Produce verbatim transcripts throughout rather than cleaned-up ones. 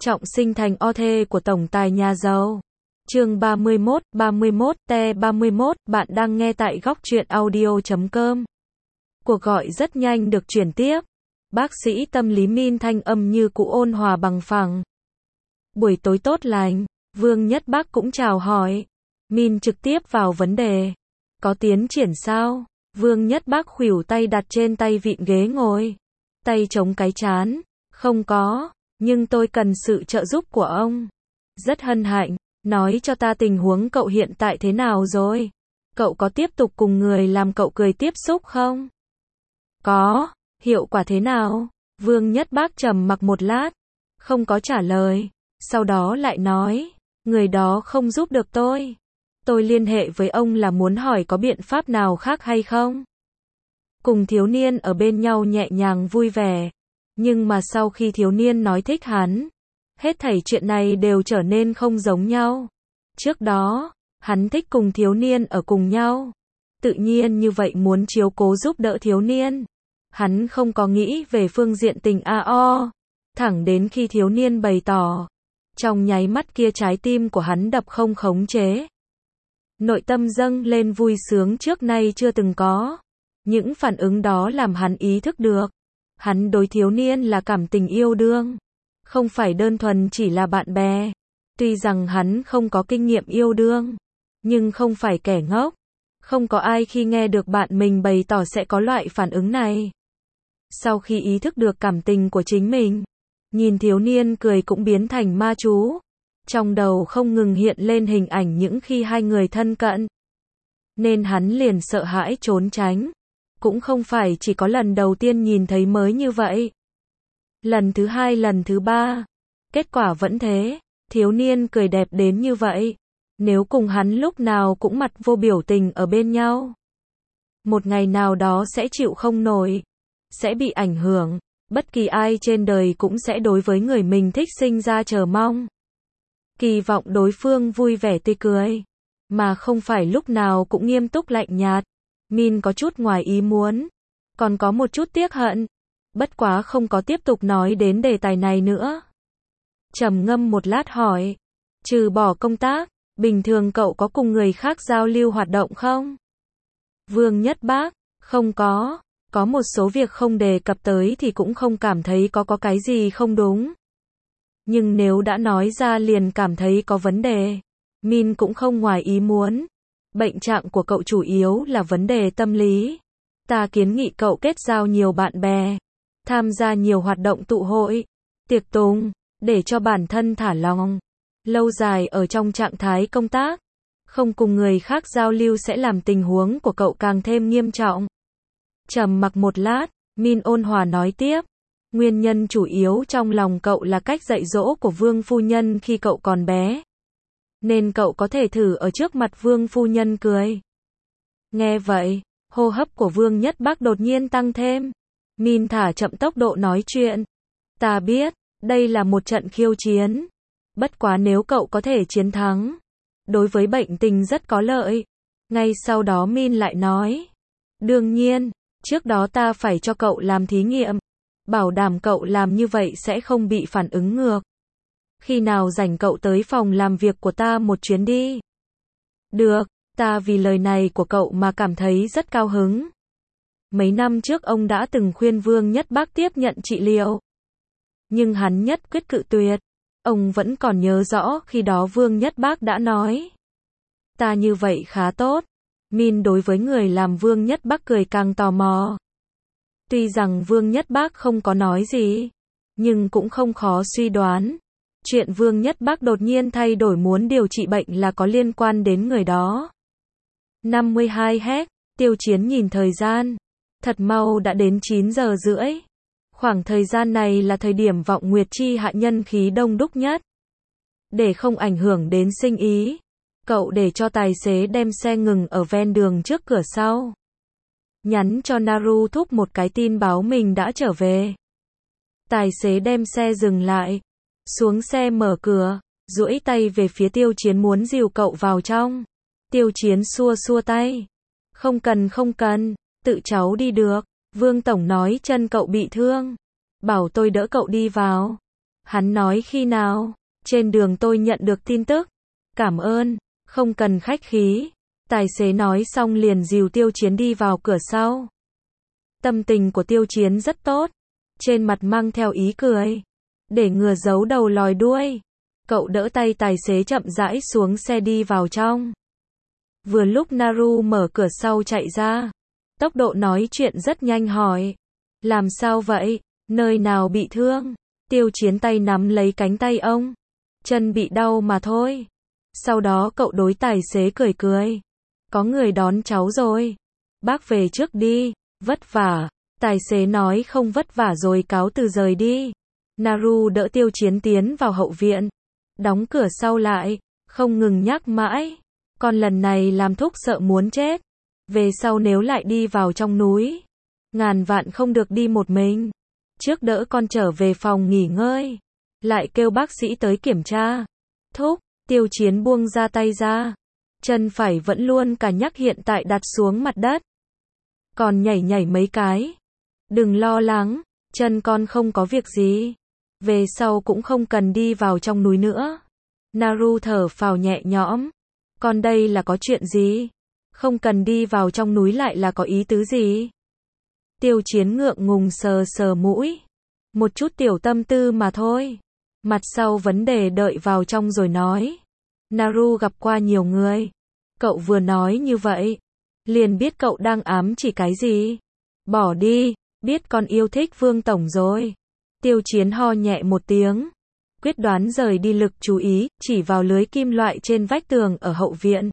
trọng sinh thành o thê của tổng tài nhà giàu. Chương ba mươi mốt, ba mươi mốt, T ba mươi mốt, bạn đang nghe tại góc truyện audio chấm com. Cuộc gọi rất nhanh được chuyển tiếp. Bác sĩ tâm lý Min thanh âm như cũ ôn hòa bằng phẳng. Buổi tối tốt lành, Vương Nhất Bác cũng chào hỏi. Min trực tiếp vào vấn đề. Có tiến triển sao? Vương Nhất Bác khuỷu tay đặt trên tay vịn ghế ngồi. Tay chống cái trán. Không có, nhưng tôi cần sự trợ giúp của ông. Rất hân hạnh, nói cho ta tình huống cậu hiện tại thế nào rồi? Cậu có tiếp tục cùng người làm cậu cười tiếp xúc không? Có, hiệu quả thế nào? Vương Nhất Bác trầm mặc một lát, không có trả lời, sau đó lại nói, người đó không giúp được tôi. Tôi liên hệ với ông là muốn hỏi có biện pháp nào khác hay không? Cùng thiếu niên ở bên nhau nhẹ nhàng vui vẻ, nhưng mà sau khi thiếu niên nói thích hắn, hết thảy chuyện này đều trở nên không giống nhau. Trước đó, hắn thích cùng thiếu niên ở cùng nhau, tự nhiên như vậy muốn chiếu cố giúp đỡ thiếu niên. Hắn không có nghĩ về phương diện tình a o, thẳng đến khi thiếu niên bày tỏ. Trong nháy mắt kia trái tim của hắn đập không khống chế. Nội tâm dâng lên vui sướng trước nay chưa từng có. Những phản ứng đó làm hắn ý thức được. Hắn đối thiếu niên là cảm tình yêu đương. Không phải đơn thuần chỉ là bạn bè. Tuy rằng hắn không có kinh nghiệm yêu đương, nhưng không phải kẻ ngốc. Không có ai khi nghe được bạn mình bày tỏ sẽ có loại phản ứng này. Sau khi ý thức được cảm tình của chính mình, nhìn thiếu niên cười cũng biến thành ma chú. Trong đầu không ngừng hiện lên hình ảnh những khi hai người thân cận. Nên hắn liền sợ hãi trốn tránh. Cũng không phải chỉ có lần đầu tiên nhìn thấy mới như vậy. Lần thứ hai, lần thứ ba. Kết quả vẫn thế. Thiếu niên cười đẹp đến như vậy. Nếu cùng hắn lúc nào cũng mặt vô biểu tình ở bên nhau, một ngày nào đó sẽ chịu không nổi. Sẽ bị ảnh hưởng. Bất kỳ ai trên đời cũng sẽ đối với người mình thích sinh ra chờ mong. Kỳ vọng đối phương vui vẻ tươi cười. Mà không phải lúc nào cũng nghiêm túc lạnh nhạt. Min có chút ngoài ý muốn. Còn có một chút tiếc hận. Bất quá không có tiếp tục nói đến đề tài này nữa. Trầm ngâm một lát hỏi. Trừ bỏ công tác, bình thường cậu có cùng người khác giao lưu hoạt động không? Vương Nhất Bác, không có. Có một số việc không đề cập tới thì cũng không cảm thấy có có cái gì không đúng. Nhưng nếu đã nói ra liền cảm thấy có vấn đề. Min cũng không ngoài ý muốn. Bệnh trạng của cậu chủ yếu là vấn đề tâm lý. Ta kiến nghị cậu kết giao nhiều bạn bè, tham gia nhiều hoạt động tụ hội, tiệc tùng, để cho bản thân thả lỏng. Lâu dài ở trong trạng thái công tác, không cùng người khác giao lưu sẽ làm tình huống của cậu càng thêm nghiêm trọng. Trầm mặc một lát, Min ôn hòa nói tiếp. Nguyên nhân chủ yếu trong lòng cậu là cách dạy dỗ của Vương phu nhân khi cậu còn bé. Nên cậu có thể thử ở trước mặt Vương phu nhân cười. Nghe vậy, hô hấp của Vương Nhất Bác đột nhiên tăng thêm. Min thả chậm tốc độ nói chuyện. Ta biết, đây là một trận khiêu chiến. Bất quá nếu cậu có thể chiến thắng, đối với bệnh tình rất có lợi. Ngay sau đó Min lại nói. Đương nhiên, trước đó ta phải cho cậu làm thí nghiệm. Bảo đảm cậu làm như vậy sẽ không bị phản ứng ngược. Khi nào rảnh cậu tới phòng làm việc của ta một chuyến đi. Được, ta vì lời này của cậu mà cảm thấy rất cao hứng. Mấy năm trước ông đã từng khuyên Vương Nhất Bác tiếp nhận trị liệu. Nhưng hắn nhất quyết cự tuyệt. Ông vẫn còn nhớ rõ khi đó Vương Nhất Bác đã nói. Ta như vậy khá tốt. Min đối với người làm Vương Nhất Bác cười càng tò mò. Tuy rằng Vương Nhất Bác không có nói gì, nhưng cũng không khó suy đoán. Chuyện Vương Nhất Bác đột nhiên thay đổi muốn điều trị bệnh là có liên quan đến người đó. năm mươi hai héc, Tiêu Chiến nhìn thời gian. Thật mau đã đến chín giờ rưỡi. Khoảng thời gian này là thời điểm Vọng Nguyệt Chi hạ nhân khí đông đúc nhất. Để không ảnh hưởng đến sinh ý, cậu để cho tài xế đem xe ngừng ở ven đường trước cửa sau. Nhắn cho Naru thúc một cái tin báo mình đã trở về. Tài xế đem xe dừng lại. Xuống xe mở cửa, duỗi tay về phía Tiêu Chiến muốn dìu cậu vào trong. Tiêu Chiến xua xua tay. Không cần không cần, tự cháu đi được. Vương Tổng nói chân cậu bị thương. Bảo tôi đỡ cậu đi vào. Hắn nói khi nào? Trên đường tôi nhận được tin tức. Cảm ơn, không cần khách khí. Tài xế nói xong liền dìu Tiêu Chiến đi vào cửa sau. Tâm tình của Tiêu Chiến rất tốt, trên mặt mang theo ý cười. Để ngừa giấu đầu lòi đuôi, cậu đỡ tay tài xế chậm rãi xuống xe đi vào trong. Vừa lúc Naru mở cửa sau chạy ra, tốc độ nói chuyện rất nhanh hỏi. Làm sao vậy? Nơi nào bị thương? Tiêu Chiến tay nắm lấy cánh tay ông. Chân bị đau mà thôi. Sau đó cậu đối tài xế cười cười. Có người đón cháu rồi. Bác về trước đi, vất vả. Tài xế nói không vất vả rồi cáo từ rời đi. Naru đỡ Tiêu Chiến tiến vào hậu viện. Đóng cửa sau lại, không ngừng nhắc mãi. Con lần này làm thúc sợ muốn chết. Về sau nếu lại đi vào trong núi, ngàn vạn không được đi một mình. Trước đỡ con trở về phòng nghỉ ngơi. Lại kêu bác sĩ tới kiểm tra. Thúc, Tiêu Chiến buông ra tay ra. Chân phải vẫn luôn cả nhắc hiện tại đặt xuống mặt đất. Còn nhảy nhảy mấy cái. Đừng lo lắng, chân con không có việc gì. Về sau cũng không cần đi vào trong núi nữa. Naru thở phào nhẹ nhõm. Con đây là có chuyện gì? Không cần đi vào trong núi lại là có ý tứ gì? Tiêu Chiến ngượng ngùng sờ sờ mũi. Một chút tiểu tâm tư mà thôi. Mặt sau vấn đề đợi vào trong rồi nói. Naru gặp qua nhiều người. Cậu vừa nói như vậy, liền biết cậu đang ám chỉ cái gì. Bỏ đi, biết con yêu thích Vương Tổng rồi. Tiêu Chiến ho nhẹ một tiếng. Quyết đoán rời đi lực chú ý, chỉ vào lưới kim loại trên vách tường ở hậu viện.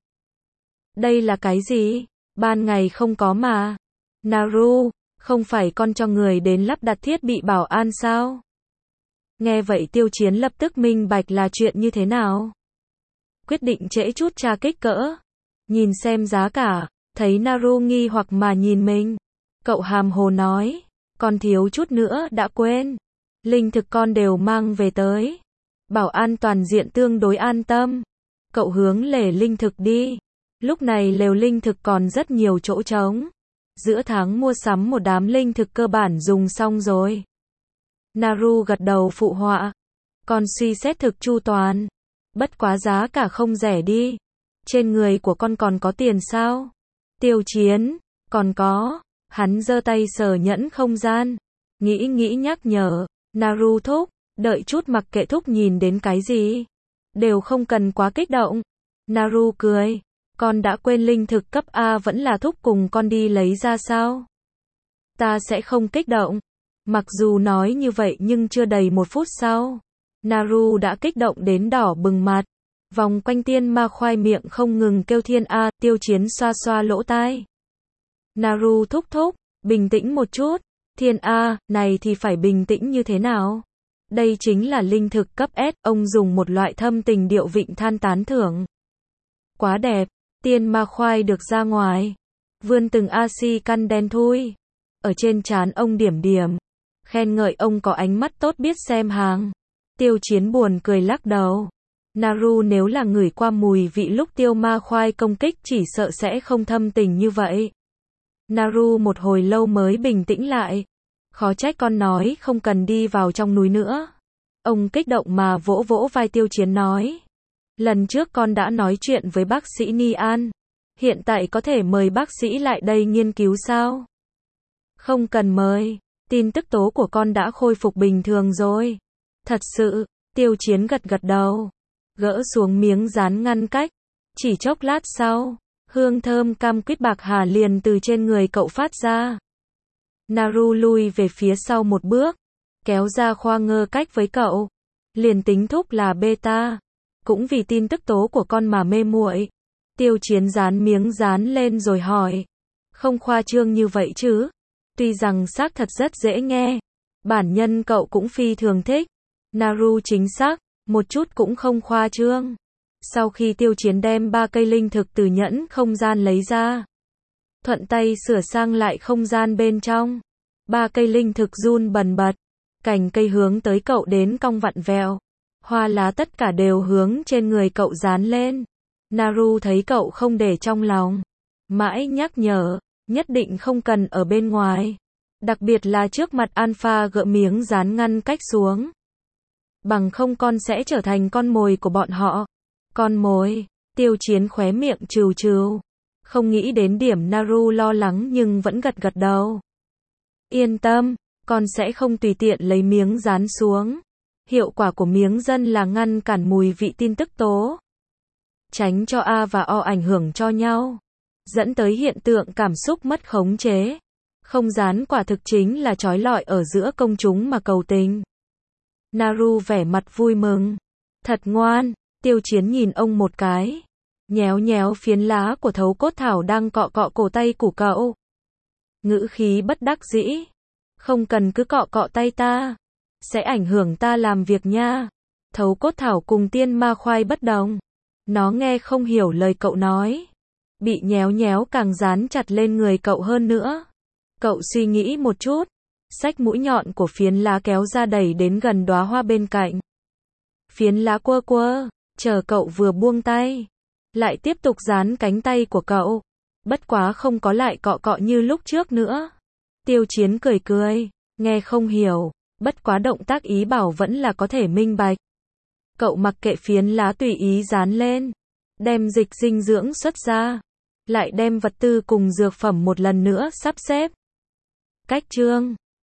Đây là cái gì? Ban ngày không có mà. Naru, không phải con cho người đến lắp đặt thiết bị bảo an sao? Nghe vậy Tiêu Chiến lập tức minh bạch là chuyện như thế nào. Quyết định trễ chút tra kích cỡ. Nhìn xem giá cả, thấy Naru nghi hoặc mà nhìn mình. Cậu hàm hồ nói, con thiếu chút nữa đã quên. Linh thực con đều mang về tới. Bảo an toàn diện tương đối an tâm. Cậu hướng lề linh thực đi. Lúc này lều linh thực còn rất nhiều chỗ trống. Giữa tháng mua sắm một đám linh thực cơ bản dùng xong rồi. Naru gật đầu phụ họa. Con suy xét thực chu toàn. Bất quá giá cả không rẻ đi. Trên người của con còn có tiền sao? Tiêu Chiến, còn có. Hắn giơ tay sờ nhẫn không gian. Nghĩ nghĩ nhắc nhở. Naru thúc, đợi chút mặc kệ thúc nhìn đến cái gì. Đều không cần quá kích động. Naru cười. Con đã quên linh thực cấp A vẫn là thúc cùng con đi lấy ra sao? Ta sẽ không kích động. Mặc dù nói như vậy nhưng chưa đầy một phút sau. Naru đã kích động đến đỏ bừng mặt. Vòng quanh tiên ma khoai miệng không ngừng kêu thiên A, Tiêu Chiến xoa xoa lỗ tai. Naru thúc thúc, bình tĩnh một chút. Thiên A, này thì phải bình tĩnh như thế nào? Đây chính là linh thực cấp S, ông dùng một loại thâm tình điệu vịnh than tán thưởng. Quá đẹp, tiên ma khoai được ra ngoài. Vươn từng a-xi căn đen thui. Ở trên trán ông điểm điểm. Khen ngợi ông có ánh mắt tốt biết xem hàng. Tiêu Chiến buồn cười lắc đầu. Naru nếu là ngửi qua mùi vị lúc tiêu ma khoai công kích chỉ sợ sẽ không thâm tình như vậy. Naru một hồi lâu mới bình tĩnh lại. Khó trách con nói không cần đi vào trong núi nữa. Ông kích động mà vỗ vỗ vai Tiêu Chiến nói. Lần trước con đã nói chuyện với bác sĩ Ni An. Hiện tại có thể mời bác sĩ lại đây nghiên cứu sao? Không cần mời. Tin tức tố của con đã khôi phục bình thường rồi. Thật sự, Tiêu Chiến gật gật đầu. Gỡ xuống miếng dán ngăn cách. Chỉ chốc lát sau, hương thơm cam quýt bạc hà liền từ trên người cậu phát ra. Naru lui về phía sau một bước. Kéo ra khoa ngơ cách với cậu. Liền tính thúc là beta. Cũng vì tin tức tố của con mà mê muội. Tiêu Chiến dán miếng dán lên rồi hỏi. Không khoa trương như vậy chứ? Tuy rằng xác thật rất dễ nghe. Bản nhân cậu cũng phi thường thích. Naru chính xác, một chút cũng không khoa trương. Sau khi Tiêu Chiến đem ba cây linh thực từ nhẫn không gian lấy ra. Thuận tay sửa sang lại không gian bên trong. Ba cây linh thực run bần bật. Cành cây hướng tới cậu đến cong vặn vẹo. Hoa lá tất cả đều hướng trên người cậu dán lên. Naru thấy cậu không để trong lòng. Mãi nhắc nhở, nhất định không cần ở bên ngoài. Đặc biệt là trước mặt Alpha gỡ miếng dán ngăn cách xuống. Bằng không con sẽ trở thành con mồi của bọn họ. Con mồi, Tiêu Chiến khóe miệng trừ trừ. Không nghĩ đến điểm Naru lo lắng nhưng vẫn gật gật đầu. Yên tâm, con sẽ không tùy tiện lấy miếng dán xuống. Hiệu quả của miếng dân là ngăn cản mùi vị tin tức tố. Tránh cho A và O ảnh hưởng cho nhau. Dẫn tới hiện tượng cảm xúc mất khống chế. Không dán quả thực chính là trói lọi ở giữa công chúng mà cầu tình. Naru vẻ mặt vui mừng. Thật ngoan, Tiêu Chiến nhìn ông một cái. Nhéo nhéo phiến lá của thấu cốt thảo đang cọ cọ cổ tay của cậu. Ngữ khí bất đắc dĩ. Không cần cứ cọ cọ tay ta. Sẽ ảnh hưởng ta làm việc nha. Thấu cốt thảo cùng tiên ma khoai bất đồng. Nó nghe không hiểu lời cậu nói. Bị nhéo nhéo càng dán chặt lên người cậu hơn nữa. Cậu suy nghĩ một chút. Xách mũi nhọn của phiến lá kéo ra đẩy đến gần đóa hoa bên cạnh. Phiến lá quơ quơ, chờ cậu vừa buông tay. Lại tiếp tục dán cánh tay của cậu. Bất quá không có lại cọ cọ như lúc trước nữa. Tiêu Chiến cười cười, nghe không hiểu. Bất quá động tác ý bảo vẫn là có thể minh bạch. Cậu mặc kệ phiến lá tùy ý dán lên. Đem dịch dinh dưỡng xuất ra. Lại đem vật tư cùng dược phẩm một lần nữa sắp xếp. Cách chương